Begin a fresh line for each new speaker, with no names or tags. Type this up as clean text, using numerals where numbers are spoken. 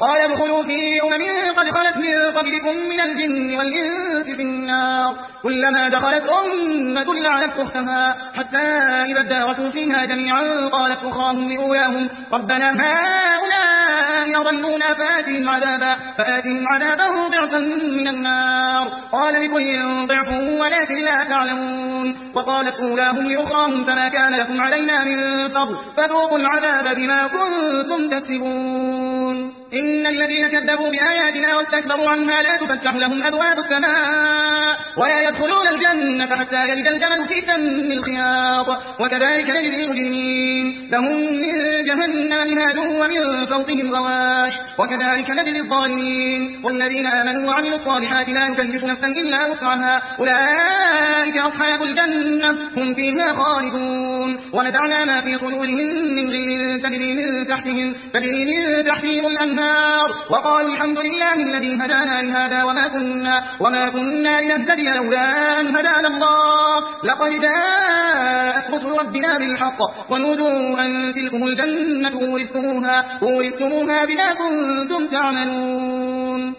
قال ادخلوا في قد خلت من قبلكم من الجن والإنس في النار كلما دخلت أمة لعنت أختها حتى إذا اداركوا فيها جميعا قالت أخراهم لأولاهم ربنا هؤلاء أضلونا فآتهم عذابا ضعفا من النار قال لكل ضعف ولكن لا تعلمون وقالت أولاهم لأخراهم فما كان لكم علينا من فضل فذوقوا العذاب بما كنتم تكسبون إن الذين كذبوا بآياتنا واستكبروا عنها لا تفتح لهم أبواب السماء ولا يدخلون الجنة حتى يلج الجمل في سم الخياط وكذلك نجزي المجرمين لهم من جهنم مهاد ومن فوقهم غواش وكذلك نجزي الظالمين والذين آمنوا وعملوا الصالحات لا نكلف نفسا إلا وسعها أولئك أصحاب الجنة هم فيها خالدون ونزعنا ما في صدورهم من غل تجري من تحتهم الأنهار وقالوا الحمد لله الذي هدانا لهذا وما كنا لنهتدي لولا أن هدانا الله لقد جاءت رسل ربنا بالحق ونودوا أن تلكم الجنة أورثتموها بما كنتم تعملون